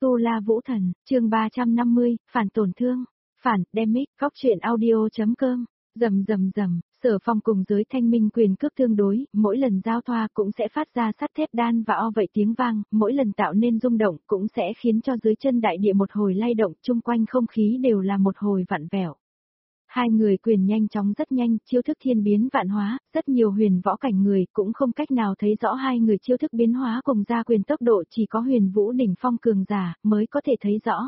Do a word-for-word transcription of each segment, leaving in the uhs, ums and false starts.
Tu La Vũ Thần, chương ba trăm năm mươi, phản tổn thương. Phản, Demic, góc truyện audio.com. Rầm rầm rầm, Sở Phong cùng giới thanh minh quyền cước tương đối, mỗi lần giao thoa cũng sẽ phát ra sắt thép đan và o vậy tiếng vang, mỗi lần tạo nên rung động cũng sẽ khiến cho dưới chân đại địa một hồi lay động, chung quanh không khí đều là một hồi vặn vẹo. Hai người quyền nhanh chóng rất nhanh, chiêu thức thiên biến vạn hóa, rất nhiều huyền võ cảnh người cũng không cách nào thấy rõ hai người chiêu thức biến hóa cùng ra quyền tốc độ, chỉ có huyền vũ đỉnh phong cường giả mới có thể thấy rõ.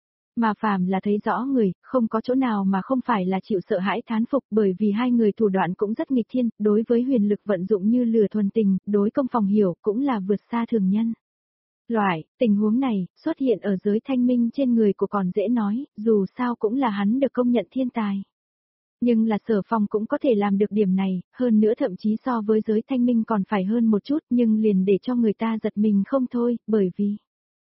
Mà phàm là thấy rõ người, không có chỗ nào mà không phải là chịu sợ hãi thán phục, bởi vì hai người thủ đoạn cũng rất nghịch thiên, đối với huyền lực vận dụng như lửa thuần tình, đối công phòng hiểu cũng là vượt xa thường nhân. Loại, tình huống này, xuất hiện ở giới thanh minh trên người của còn dễ nói, dù sao cũng là hắn được công nhận thiên tài. Nhưng là Sở Phong cũng có thể làm được điểm này, hơn nữa thậm chí so với giới thanh minh còn phải hơn một chút, nhưng liền để cho người ta giật mình không thôi, bởi vì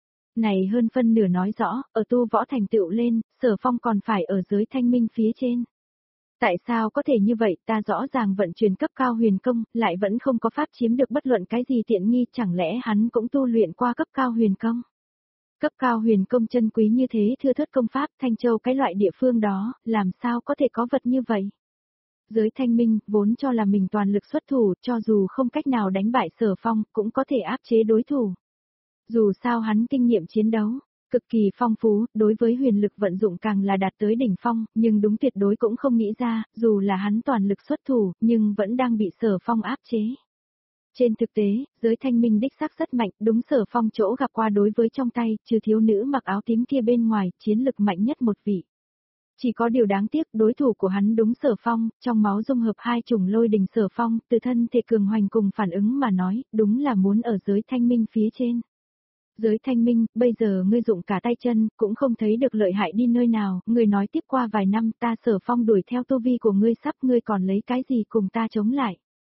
này hơn phân nửa nói rõ, ở tu võ thành tựu lên, Sở Phong còn phải ở giới thanh minh phía trên. Tại sao có thể như vậy, ta rõ ràng vận chuyển cấp cao huyền công, lại vẫn không có pháp chiếm được bất luận cái gì tiện nghi, chẳng lẽ hắn cũng tu luyện qua cấp cao huyền công? Cấp cao huyền công chân quý như thế thưa thớt công pháp, Thanh Châu cái loại địa phương đó, làm sao có thể có vật như vậy? Giới thanh minh, vốn cho là mình toàn lực xuất thủ, cho dù không cách nào đánh bại Sở Phong, cũng có thể áp chế đối thủ. Dù sao hắn kinh nghiệm chiến đấu cực kỳ phong phú, đối với huyền lực vận dụng càng là đạt tới đỉnh phong, nhưng đúng tuyệt đối cũng không nghĩ ra, dù là hắn toàn lực xuất thủ, nhưng vẫn đang bị Sở Phong áp chế. Trên thực tế, giới thanh minh đích xác rất mạnh, đúng Sở Phong chỗ gặp qua đối với trong tay, trừ thiếu nữ mặc áo tím kia bên ngoài, chiến lực mạnh nhất một vị. Chỉ có điều đáng tiếc, đối thủ của hắn đúng Sở Phong, trong máu dung hợp hai chủng lôi đình Sở Phong, từ thân thể cường hoành cùng phản ứng mà nói, đúng là muốn ở giới thanh minh phía trên. Giới thanh minh, bây giờ ngươi dụng cả tay chân, cũng không thấy được lợi hại đi nơi nào, ngươi nói tiếp qua vài năm ta Sở Phong đuổi theo tu vi của ngươi sắp, ngươi còn lấy cái gì cùng ta chống lại.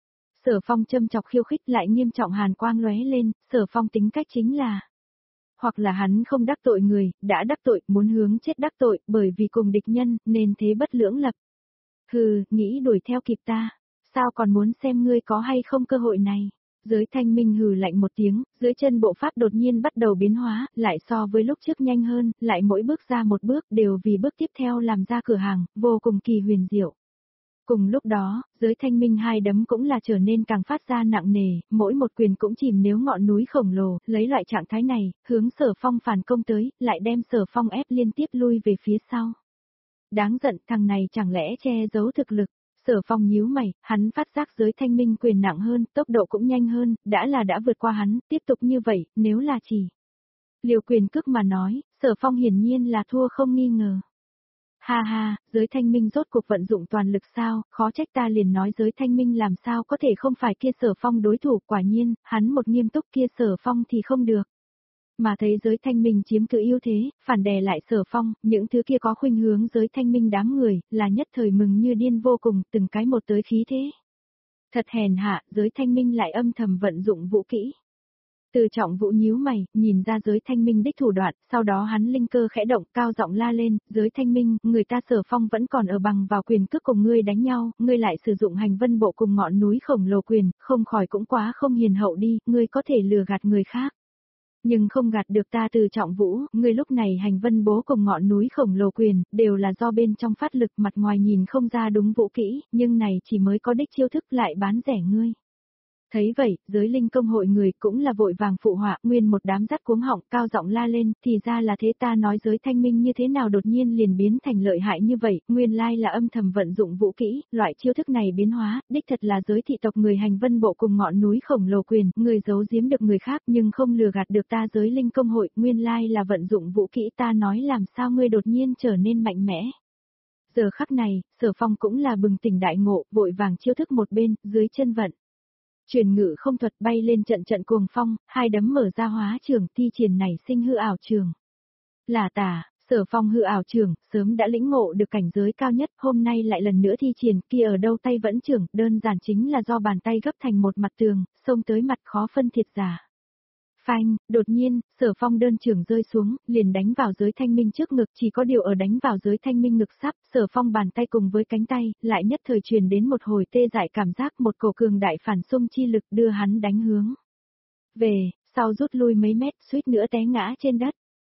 Sở Phong châm chọc khiêu khích lại nghiêm trọng hàn quang lóe lên, Sở Phong tính cách chính là hoặc là hắn không đắc tội người, đã đắc tội, muốn hướng chết đắc tội, bởi vì cùng địch nhân, nên thế bất lưỡng lập. Hừ, nghĩ đuổi theo kịp ta, sao còn muốn xem ngươi có hay không cơ hội này. Giới thanh minh hừ lạnh một tiếng, dưới chân bộ pháp đột nhiên bắt đầu biến hóa, lại so với lúc trước nhanh hơn, lại mỗi bước ra một bước đều vì bước tiếp theo làm ra cửa hàng, vô cùng kỳ huyền diệu. Cùng lúc đó, giới thanh minh hai đấm cũng là trở nên càng phát ra nặng nề, mỗi một quyền cũng chìm nếu ngọn núi khổng lồ, lấy loại trạng thái này, hướng Sở Phong phản công tới, lại đem Sở Phong ép liên tiếp lui về phía sau. Đáng giận, thằng này chẳng lẽ che giấu thực lực. Sở Phong nhíu mày, hắn phát giác giới thanh minh quyền nặng hơn, tốc độ cũng nhanh hơn, đã là đã vượt qua hắn, tiếp tục như vậy, nếu là chỉ liều quyền cước mà nói, Sở Phong hiển nhiên là thua không nghi ngờ. Ha ha, giới thanh minh rốt cuộc vận dụng toàn lực sao, khó trách ta liền nói giới thanh minh làm sao có thể không phải kia Sở Phong đối thủ, quả nhiên, hắn một nghiêm túc kia Sở Phong thì không được. Mà thấy giới thanh minh chiếm cứ ưu thế, phản đè lại Sở Phong, những thứ kia có khuynh hướng giới thanh minh đám người, là nhất thời mừng như điên vô cùng, từng cái một tới khí thế. Thật hèn hạ, giới thanh minh lại âm thầm vận dụng vũ kỹ. Từ Trọng Vũ nhíu mày, nhìn ra giới thanh minh đích thủ đoạn, sau đó hắn linh cơ khẽ động, cao giọng la lên, giới thanh minh, người ta Sở Phong vẫn còn ở bằng vào quyền cước cùng ngươi đánh nhau, ngươi lại sử dụng hành vân bộ cùng ngọn núi khổng lồ quyền, không khỏi cũng quá không hiền hậu đi, ngươi có thể lừa gạt người khác. Nhưng không gạt được ta Từ Trọng Vũ, ngươi lúc này hành vân bố cùng ngọn núi khổng lồ quyền, đều là do bên trong phát lực mặt ngoài nhìn không ra đúng vũ kỹ, nhưng này chỉ mới có đích chiêu thức lại bán rẻ ngươi. Thấy vậy, giới linh công hội người cũng là vội vàng phụ họa, nguyên một đám rắt cuống họng, cao giọng la lên, thì ra là thế, ta nói giới thanh minh như thế nào đột nhiên liền biến thành lợi hại như vậy, nguyên lai là âm thầm vận dụng vũ kỹ, loại chiêu thức này biến hóa, đích thật là giới thị tộc người hành vân bộ cùng ngọn núi khổng lồ quyền, người giấu giếm được người khác nhưng không lừa gạt được ta giới linh công hội, nguyên lai là vận dụng vũ kỹ, ta nói làm sao ngươi đột nhiên trở nên mạnh mẽ. Giờ khắc này, Sở Phong cũng là bừng tỉnh đại ngộ, vội vàng chiêu thức một bên, dưới chân vận. Truyền ngự không thuật bay lên trận trận cuồng phong, hai đấm mở ra hóa trường, thi triển nảy sinh hư ảo trường. Là tà, Sở Phong hư ảo trường, sớm đã lĩnh ngộ được cảnh giới cao nhất, hôm nay lại lần nữa thi triển, kia ở đâu tay vẫn trường, đơn giản chính là do bàn tay gấp thành một mặt tường, xông tới mặt khó phân thiệt giả. Phanh, đột nhiên, Sở Phong đơn trường rơi xuống, liền đánh vào giới thanh minh trước ngực, chỉ có điều ở đánh vào giới thanh minh ngực sắp, Sở Phong bàn tay cùng với cánh tay, lại nhất thời truyền đến một hồi tê dại cảm giác, một cổ cường đại phản xung chi lực đưa hắn đánh hướng về, sau rút lui mấy mét, suýt nữa té ngã trên đất.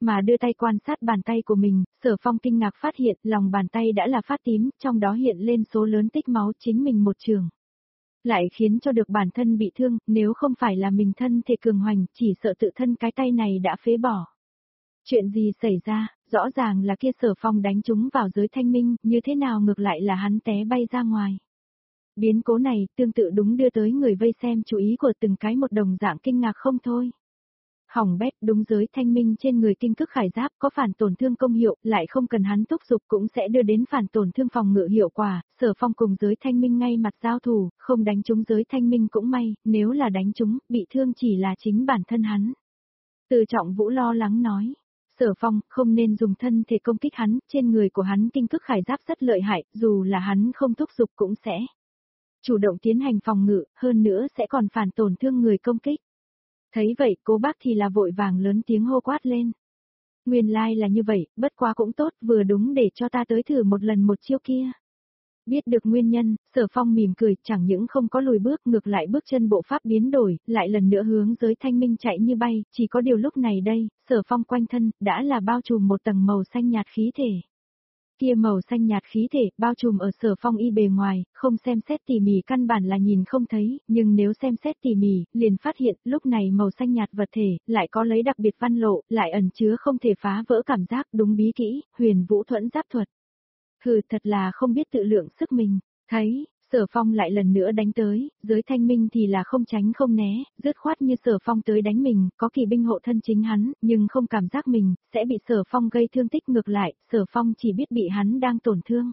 mà đưa tay quan sát bàn tay của mình, Sở Phong kinh ngạc phát hiện lòng bàn tay đã là phát tím, trong đó hiện lên số lớn tích máu chính mình một trường. Lại khiến cho được bản thân bị thương, nếu không phải là mình thân thể cường hoành, chỉ sợ tự thân cái tay này đã phế bỏ. Chuyện gì xảy ra, rõ ràng là kia Sở Phong đánh trúng vào giới thanh minh, như thế nào ngược lại là hắn té bay ra ngoài. Biến cố này tương tự đúng đưa tới người vây xem chú ý của từng cái một đồng dạng kinh ngạc không thôi. Hỏng bét, đúng giới thanh minh trên người kinh cức khải giáp có phản tổn thương công hiệu, lại không cần hắn thúc giục cũng sẽ đưa đến phản tổn thương phòng ngự hiệu quả, Sở Phong cùng giới thanh minh ngay mặt giao thủ, không đánh trúng giới thanh minh cũng may, nếu là đánh trúng, bị thương chỉ là chính bản thân hắn. Từ Trọng Vũ lo lắng nói, Sở Phong không nên dùng thân thể công kích hắn, trên người của hắn kinh cức khải giáp rất lợi hại, dù là hắn không thúc giục cũng sẽ chủ động tiến hành phòng ngự, hơn nữa sẽ còn phản tổn thương người công kích. Thấy vậy, Cố Bác thì là vội vàng lớn tiếng hô quát lên. Nguyên lai like là như vậy, bất quá cũng tốt, vừa đúng để cho ta tới thử một lần một chiêu kia. Biết được nguyên nhân, Sở Phong mỉm cười, chẳng những không có lùi bước, ngược lại bước chân bộ pháp biến đổi, lại lần nữa hướng giới thanh minh chạy như bay, chỉ có điều lúc này đây, Sở Phong quanh thân, đã là bao trùm một tầng màu xanh nhạt khí thể. Kia màu xanh nhạt khí thể, bao trùm ở Sở Phong y bề ngoài, không xem xét tỉ mỉ căn bản là nhìn không thấy, nhưng nếu xem xét tỉ mỉ, liền phát hiện, lúc này màu xanh nhạt vật thể, lại có lấy đặc biệt văn lộ, lại ẩn chứa không thể phá vỡ cảm giác đúng bí kỹ, huyền vũ thuẫn giáp thuật. Hừ, thật là không biết tự lượng sức mình, thấy, Sở Phong lại lần nữa đánh tới, giới thanh minh thì là không tránh không né, dứt khoát như Sở Phong tới đánh mình, có kỳ binh hộ thân chính hắn, nhưng không cảm giác mình, sẽ bị Sở Phong gây thương tích ngược lại, Sở Phong chỉ biết bị hắn đang tổn thương.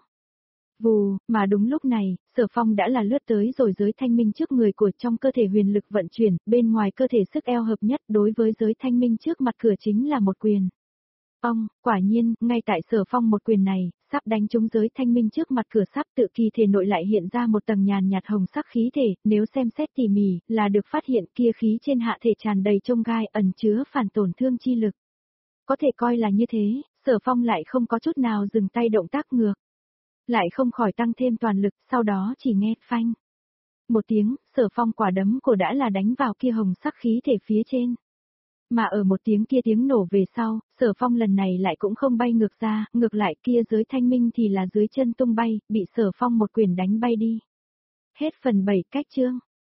Vù, mà đúng lúc này, Sở Phong đã là lướt tới rồi giới thanh minh trước người của trong cơ thể huyền lực vận chuyển, bên ngoài cơ thể sức eo hợp nhất đối với giới thanh minh trước mặt cửa chính là một quyền. Ông, quả nhiên, ngay tại Sở Phong một quyền này, sắp đánh trúng giới thanh minh trước mặt cửa sắp tự kỳ thể nội lại hiện ra một tầng nhàn nhạt hồng sắc khí thể, nếu xem xét tỉ mỉ, là được phát hiện kia khí trên hạ thể tràn đầy chông gai ẩn chứa phản tổn thương chi lực. Có thể coi là như thế, Sở Phong lại không có chút nào dừng tay động tác ngược. Lại không khỏi tăng thêm toàn lực, sau đó chỉ nghe phanh. Một tiếng, Sở Phong quả đấm của đã là đánh vào kia hồng sắc khí thể phía trên. Mà ở một tiếng kia tiếng nổ về sau, Sở Phong lần này lại cũng không bay ngược ra, ngược lại kia giới thanh minh thì là dưới chân tung bay, bị Sở Phong một quyền đánh bay đi. Hết phần bảy cách chương.